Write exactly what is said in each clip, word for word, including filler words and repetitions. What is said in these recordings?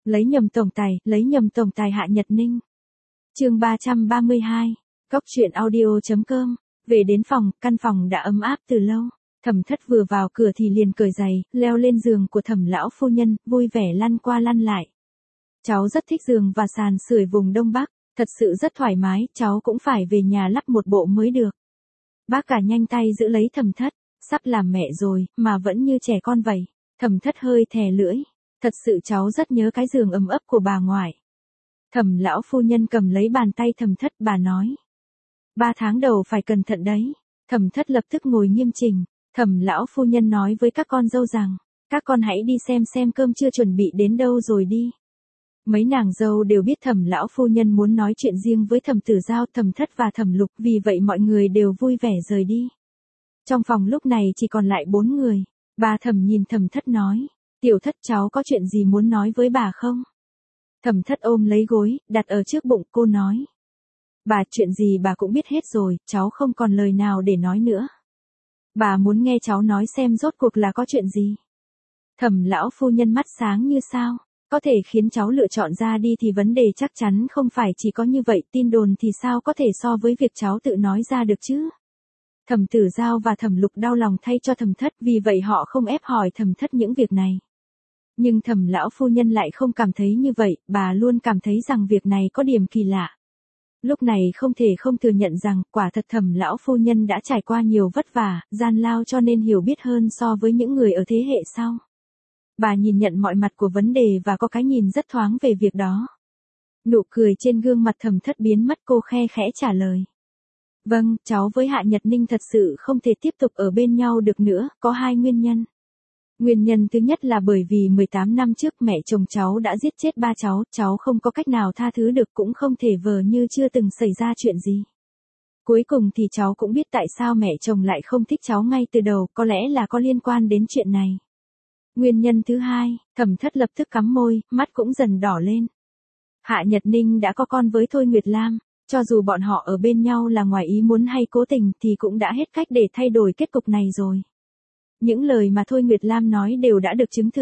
Lấy nhầm tổng tài, lấy nhầm tổng tài Hạ Nhật Ninh. Chương ba trăm ba mươi hai, Cóc truyện audio chấm com. Về đến phòng, căn phòng đã ấm áp từ lâu. Thẩm Thất vừa vào cửa thì liền cởi giày, leo lên giường của Thẩm lão phu nhân, vui vẻ lăn qua lăn lại. Cháu rất thích giường và sàn sưởi vùng Đông Bắc, thật sự rất thoải mái, cháu cũng phải về nhà lắp một bộ mới được. Bác cả nhanh tay giữ lấy Thẩm Thất, sắp làm mẹ rồi, mà vẫn như trẻ con vậy. Thẩm Thất hơi thè lưỡi, thật sự cháu rất nhớ cái giường ấm ấp của bà ngoại. Thẩm lão phu nhân cầm lấy bàn tay Thẩm Thất, bà nói. Ba tháng đầu phải cẩn thận đấy. Thẩm Thất lập tức ngồi nghiêm chỉnh. Thẩm lão phu nhân nói với các con dâu rằng, các con hãy đi xem xem cơm chưa chuẩn bị đến đâu rồi đi. Mấy nàng dâu đều biết Thẩm lão phu nhân muốn nói chuyện riêng với Thẩm Tử Giao, Thẩm Thất và Thẩm Lục, vì vậy mọi người đều vui vẻ rời đi. Trong phòng lúc này chỉ còn lại bốn người. Bà Thẩm nhìn Thẩm Thất nói, Tiểu Thất cháu có chuyện gì muốn nói với bà không? Thẩm Thất ôm lấy gối, đặt ở trước bụng, cô nói. Bà, chuyện gì bà cũng biết hết rồi, cháu không còn lời nào để nói nữa. Bà muốn nghe cháu nói xem rốt cuộc là có chuyện gì. Thẩm lão phu nhân mắt sáng như sao, có thể khiến cháu lựa chọn ra đi thì vấn đề chắc chắn không phải chỉ có như vậy, tin đồn thì sao có thể so với việc cháu tự nói ra được chứ. Thẩm Tử Giao và Thẩm Lục đau lòng thay cho Thẩm Thất, vì vậy họ không ép hỏi Thẩm Thất những việc này. Nhưng Thẩm lão phu nhân lại không cảm thấy như vậy, bà luôn cảm thấy rằng việc này có điểm kỳ lạ. Lúc này không thể không thừa nhận rằng, quả thật Thẩm lão phu nhân đã trải qua nhiều vất vả, gian lao cho nên hiểu biết hơn so với những người ở thế hệ sau. Bà nhìn nhận mọi mặt của vấn đề và có cái nhìn rất thoáng về việc đó. Nụ cười trên gương mặt Thẩm Thất biến mất, cô khe khẽ trả lời. Vâng, cháu với Hạ Nhật Ninh thật sự không thể tiếp tục ở bên nhau được nữa, có hai nguyên nhân. Nguyên nhân thứ nhất là bởi vì mười tám năm trước mẹ chồng cháu đã giết chết ba cháu, cháu không có cách nào tha thứ được, cũng không thể vờ như chưa từng xảy ra chuyện gì. Cuối cùng thì cháu cũng biết tại sao mẹ chồng lại không thích cháu ngay từ đầu, có lẽ là có liên quan đến chuyện này. Nguyên nhân thứ hai, Thẩm Thất lập tức cắm môi, mắt cũng dần đỏ lên. Hạ Nhật Ninh đã có con với Thôi Nguyệt Lam, cho dù bọn họ ở bên nhau là ngoài ý muốn hay cố tình thì cũng đã hết cách để thay đổi kết cục này rồi. Những lời mà Thôi Nguyệt Lam nói đều đã được chứng thực.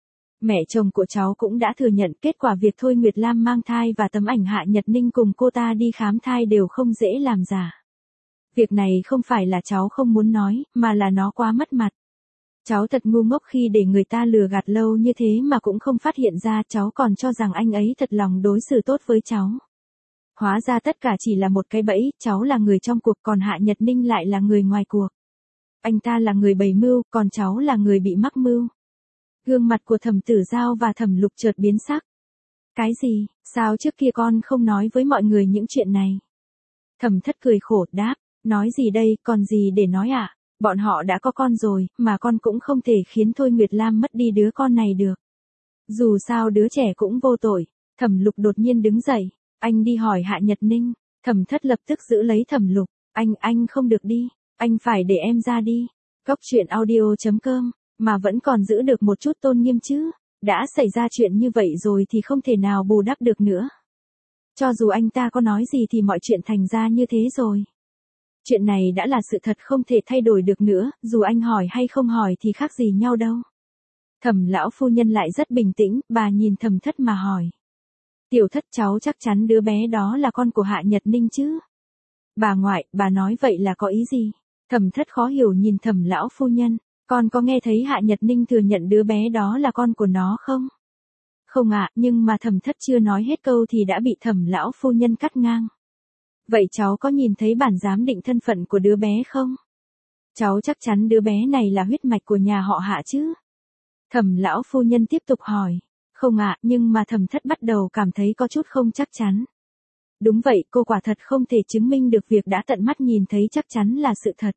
Mẹ chồng của cháu cũng đã thừa nhận kết quả việc Thôi Nguyệt Lam mang thai và tấm ảnh Hạ Nhật Ninh cùng cô ta đi khám thai đều không dễ làm giả. Việc này không phải là cháu không muốn nói, mà là nó quá mất mặt. Cháu thật ngu ngốc khi để người ta lừa gạt lâu như thế mà cũng không phát hiện ra, cháu còn cho rằng anh ấy thật lòng đối xử tốt với cháu. Hóa ra tất cả chỉ là một cái bẫy, cháu là người trong cuộc còn Hạ Nhật Ninh lại là người ngoài cuộc. Anh ta là người bày mưu, còn cháu là người bị mắc mưu. Gương mặt của Thẩm Tử Giao và Thẩm Lục chợt biến sắc. Cái gì, sao trước kia con không nói với mọi người những chuyện này? Thẩm Thất cười khổ đáp, nói gì đây, còn gì để nói ạ? À? Bọn họ đã có con rồi, mà con cũng không thể khiến Thôi Nguyệt Lam mất đi đứa con này được. Dù sao đứa trẻ cũng vô tội. Thẩm Lục đột nhiên đứng dậy, anh đi hỏi Hạ Nhật Ninh. Thẩm Thất lập tức giữ lấy Thẩm Lục, anh, anh không được đi. Anh phải để em ra đi. Cóc truyện audio chấm com, mà vẫn còn giữ được một chút tôn nghiêm chứ. Đã xảy ra chuyện như vậy rồi thì không thể nào bù đắp được nữa. Cho dù anh ta có nói gì thì mọi chuyện thành ra như thế rồi. Chuyện này đã là sự thật không thể thay đổi được nữa, dù anh hỏi hay không hỏi thì khác gì nhau đâu. Thẩm lão phu nhân lại rất bình tĩnh, bà nhìn Thẩm Thất mà hỏi. Tiểu Thất cháu chắc chắn đứa bé đó là con của Hạ Nhật Ninh chứ? Bà ngoại, bà nói vậy là có ý gì? Thẩm Thất khó hiểu nhìn Thẩm lão phu nhân, con có nghe thấy Hạ Nhật Ninh thừa nhận đứa bé đó là con của nó không? Không ạ, nhưng mà Thẩm Thất chưa nói hết câu thì đã bị Thẩm lão phu nhân cắt ngang. Vậy cháu có nhìn thấy bản giám định thân phận của đứa bé không? Cháu chắc chắn đứa bé này là huyết mạch của nhà họ Hạ chứ? Thẩm lão phu nhân tiếp tục hỏi. Không ạ, nhưng mà Thẩm Thất bắt đầu cảm thấy có chút không chắc chắn. Đúng vậy, cô quả thật không thể chứng minh được việc đã tận mắt nhìn thấy chắc chắn là sự thật.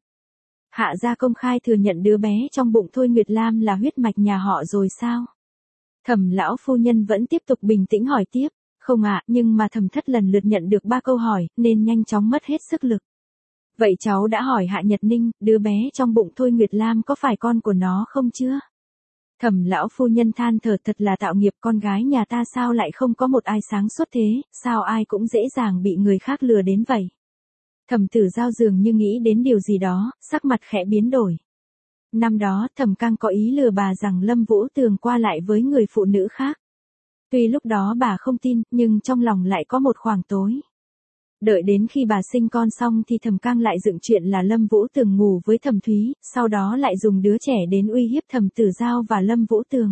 Hạ gia công khai thừa nhận đứa bé trong bụng Thôi Nguyệt Lam là huyết mạch nhà họ rồi sao? Thẩm lão phu nhân vẫn tiếp tục bình tĩnh hỏi tiếp. Không ạ, nhưng mà Thẩm Thất lần lượt nhận được ba câu hỏi, nên nhanh chóng mất hết sức lực. Vậy cháu đã hỏi Hạ Nhật Ninh, đứa bé trong bụng Thôi Nguyệt Lam có phải con của nó không chưa? Thẩm lão phu nhân than thở, thật là tạo nghiệp, con gái nhà ta sao lại không có một ai sáng suốt thế, sao ai cũng dễ dàng bị người khác lừa đến vậy. Thẩm Tử Giao dường như nghĩ đến điều gì đó, sắc mặt khẽ biến đổi. Năm đó Thẩm Cang có ý lừa bà rằng Lâm Vũ Tường qua lại với người phụ nữ khác. Tuy lúc đó bà không tin, nhưng trong lòng lại có một khoảng tối. Đợi đến khi bà sinh con xong thì Thẩm Cang lại dựng chuyện là Lâm Vũ Tường ngủ với Thẩm Thúy, sau đó lại dùng đứa trẻ đến uy hiếp Thẩm Tử Giao và Lâm Vũ Tường.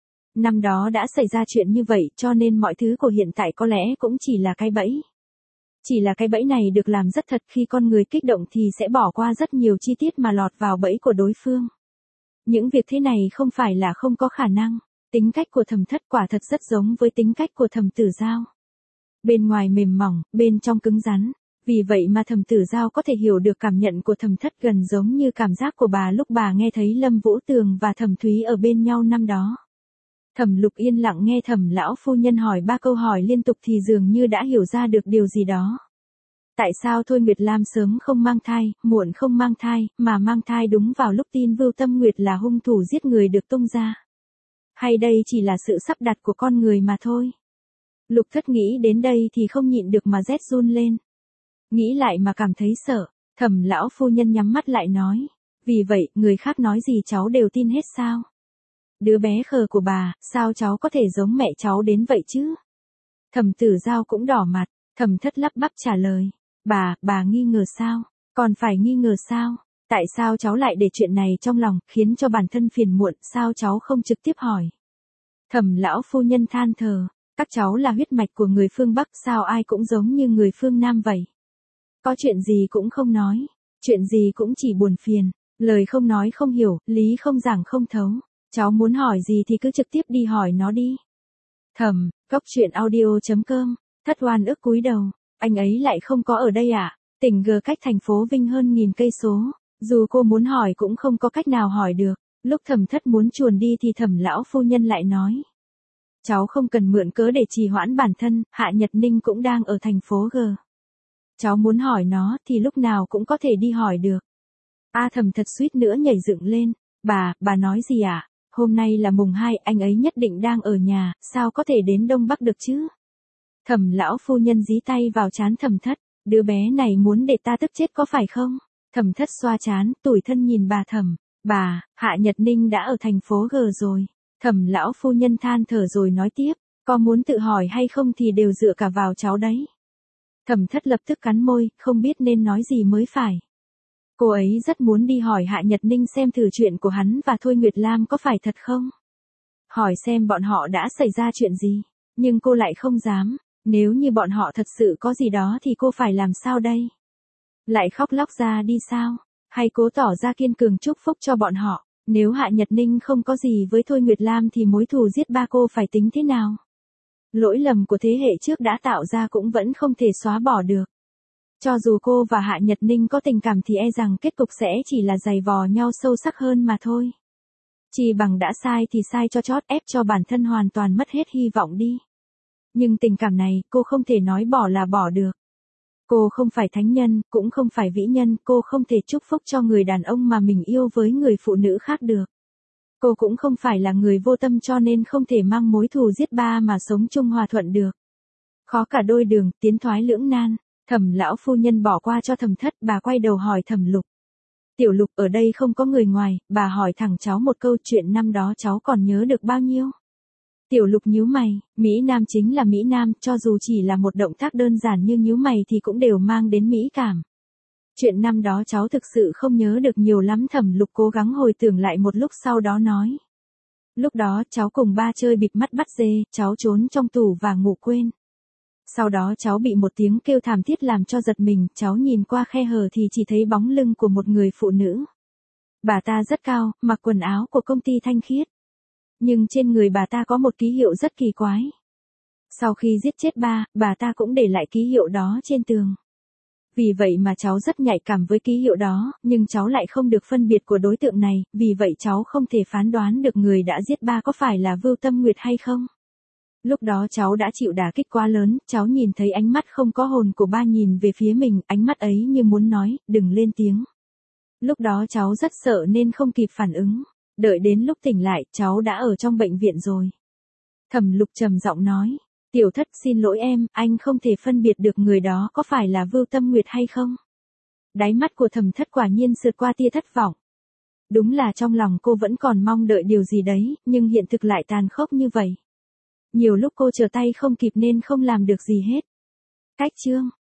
Năm đó đã xảy ra chuyện như vậy cho nên mọi thứ của hiện tại có lẽ cũng chỉ là cái bẫy. Chỉ là cái bẫy này được làm rất thật, khi con người kích động thì sẽ bỏ qua rất nhiều chi tiết mà lọt vào bẫy của đối phương. Những việc thế này không phải là không có khả năng. Tính cách của Thẩm Thất quả thật rất giống với tính cách của Thẩm Tử Giao. Bên ngoài mềm mỏng, bên trong cứng rắn. Vì vậy mà Thẩm Tử Giao có thể hiểu được cảm nhận của Thẩm Thất gần giống như cảm giác của bà lúc bà nghe thấy Lâm Vũ Tường và Thẩm Thúy ở bên nhau năm đó. Thẩm Lục yên lặng nghe Thẩm lão phu nhân hỏi ba câu hỏi liên tục thì dường như đã hiểu ra được điều gì đó. Tại sao Thôi Nguyệt Lam sớm không mang thai, muộn không mang thai, mà mang thai đúng vào lúc tin Vưu Tâm Nguyệt là hung thủ giết người được tung ra? Hay đây chỉ là sự sắp đặt của con người mà thôi? Lục Thất nghĩ đến đây thì không nhịn được mà rét run lên. Nghĩ lại mà cảm thấy sợ, Thẩm lão phu nhân nhắm mắt lại nói. Vì vậy, người khác nói gì cháu đều tin hết sao? Đứa bé khờ của bà, sao cháu có thể giống mẹ cháu đến vậy chứ? Thẩm Tử Giao cũng đỏ mặt, Thẩm Thất lắp bắp trả lời. Bà, bà nghi ngờ sao? Còn phải nghi ngờ sao? Tại sao cháu lại để chuyện này trong lòng, khiến cho bản thân phiền muộn, sao cháu không trực tiếp hỏi? Thẩm lão phu nhân than thở, các cháu là huyết mạch của người phương Bắc, sao ai cũng giống như người phương Nam vậy? Có chuyện gì cũng không nói, chuyện gì cũng chỉ buồn phiền, lời không nói không hiểu, lý không giảng không thấu. Cháu muốn hỏi gì thì cứ trực tiếp đi hỏi nó đi. Thẩm, Cốc Truyện Audio chấm com, Thất oan ức cúi đầu, anh ấy lại không có ở đây à? Tỉnh G cách thành phố Vinh hơn nghìn cây số, dù cô muốn hỏi cũng không có cách nào hỏi được. Lúc Thẩm Thất muốn chuồn đi thì Thẩm lão phu nhân lại nói. Cháu không cần mượn cớ để trì hoãn bản thân, Hạ Nhật Ninh cũng đang ở thành phố G. Cháu muốn hỏi nó thì lúc nào cũng có thể đi hỏi được. A Thẩm Thật suýt nữa nhảy dựng lên. Bà, bà nói gì ạ? À? Hôm nay là mùng hai, anh ấy nhất định đang ở nhà, sao có thể đến Đông Bắc được chứ? Thẩm lão phu nhân dí tay vào trán Thẩm Thất, đứa bé này muốn để ta tức chết có phải không? Thẩm Thất xoa trán, tủi thân nhìn bà Thẩm, bà, Hạ Nhật Ninh đã ở thành phố G rồi. Thẩm lão phu nhân than thở rồi nói tiếp, có muốn tự hỏi hay không thì đều dựa cả vào cháu đấy. Thẩm Thất lập tức cắn môi, không biết nên nói gì mới phải. Cô ấy rất muốn đi hỏi Hạ Nhật Ninh xem thử chuyện của hắn và Thôi Nguyệt Lam có phải thật không? Hỏi xem bọn họ đã xảy ra chuyện gì, nhưng cô lại không dám, nếu như bọn họ thật sự có gì đó thì cô phải làm sao đây? Lại khóc lóc ra đi sao? Hay cố tỏ ra kiên cường chúc phúc cho bọn họ, nếu Hạ Nhật Ninh không có gì với Thôi Nguyệt Lam thì mối thù giết ba cô phải tính thế nào? Lỗi lầm của thế hệ trước đã tạo ra cũng vẫn không thể xóa bỏ được. Cho dù cô và Hạ Nhật Ninh có tình cảm thì e rằng kết cục sẽ chỉ là giày vò nhau sâu sắc hơn mà thôi. Chỉ bằng đã sai thì sai cho chót, ép cho bản thân hoàn toàn mất hết hy vọng đi. Nhưng tình cảm này, cô không thể nói bỏ là bỏ được. Cô không phải thánh nhân, cũng không phải vĩ nhân, cô không thể chúc phúc cho người đàn ông mà mình yêu với người phụ nữ khác được. Cô cũng không phải là người vô tâm cho nên không thể mang mối thù giết ba mà sống chung hòa thuận được. Khó cả đôi đường, tiến thoái lưỡng nan. Thẩm lão phu nhân bỏ qua cho Thẩm Thất, bà quay đầu hỏi Thẩm Lục. Tiểu Lục, ở đây không có người ngoài, bà hỏi thẳng cháu một câu, chuyện năm đó cháu còn nhớ được bao nhiêu? Tiểu Lục nhíu mày, Mỹ Nam chính là Mỹ Nam, cho dù chỉ là một động tác đơn giản như nhíu mày thì cũng đều mang đến mỹ cảm. Chuyện năm đó cháu thực sự không nhớ được nhiều lắm. Thẩm Lục cố gắng hồi tưởng lại một lúc sau đó nói. Lúc đó cháu cùng ba chơi bịt mắt bắt dê, cháu trốn trong tủ và ngủ quên. Sau đó cháu bị một tiếng kêu thảm thiết làm cho giật mình, cháu nhìn qua khe hở thì chỉ thấy bóng lưng của một người phụ nữ. Bà ta rất cao, mặc quần áo của công ty thanh khiết. Nhưng trên người bà ta có một ký hiệu rất kỳ quái. Sau khi giết chết ba, bà ta cũng để lại ký hiệu đó trên tường. Vì vậy mà cháu rất nhạy cảm với ký hiệu đó, nhưng cháu lại không được phân biệt của đối tượng này, vì vậy cháu không thể phán đoán được người đã giết ba có phải là Vưu Tâm Nguyệt hay không. Lúc đó cháu đã chịu đả kích quá lớn, cháu nhìn thấy ánh mắt không có hồn của ba nhìn về phía mình, ánh mắt ấy như muốn nói, đừng lên tiếng. Lúc đó cháu rất sợ nên không kịp phản ứng, đợi đến lúc tỉnh lại, cháu đã ở trong bệnh viện rồi. Thẩm Lục trầm giọng nói, Tiểu Thất xin lỗi em, anh không thể phân biệt được người đó có phải là Vưu Tâm Nguyệt hay không. Đáy mắt của Thẩm Thất quả nhiên sượt qua tia thất vọng. Đúng là trong lòng cô vẫn còn mong đợi điều gì đấy, nhưng hiện thực lại tàn khốc như vậy. nhiều lúc cô trở tay không kịp nên không làm được gì hết. Cách chương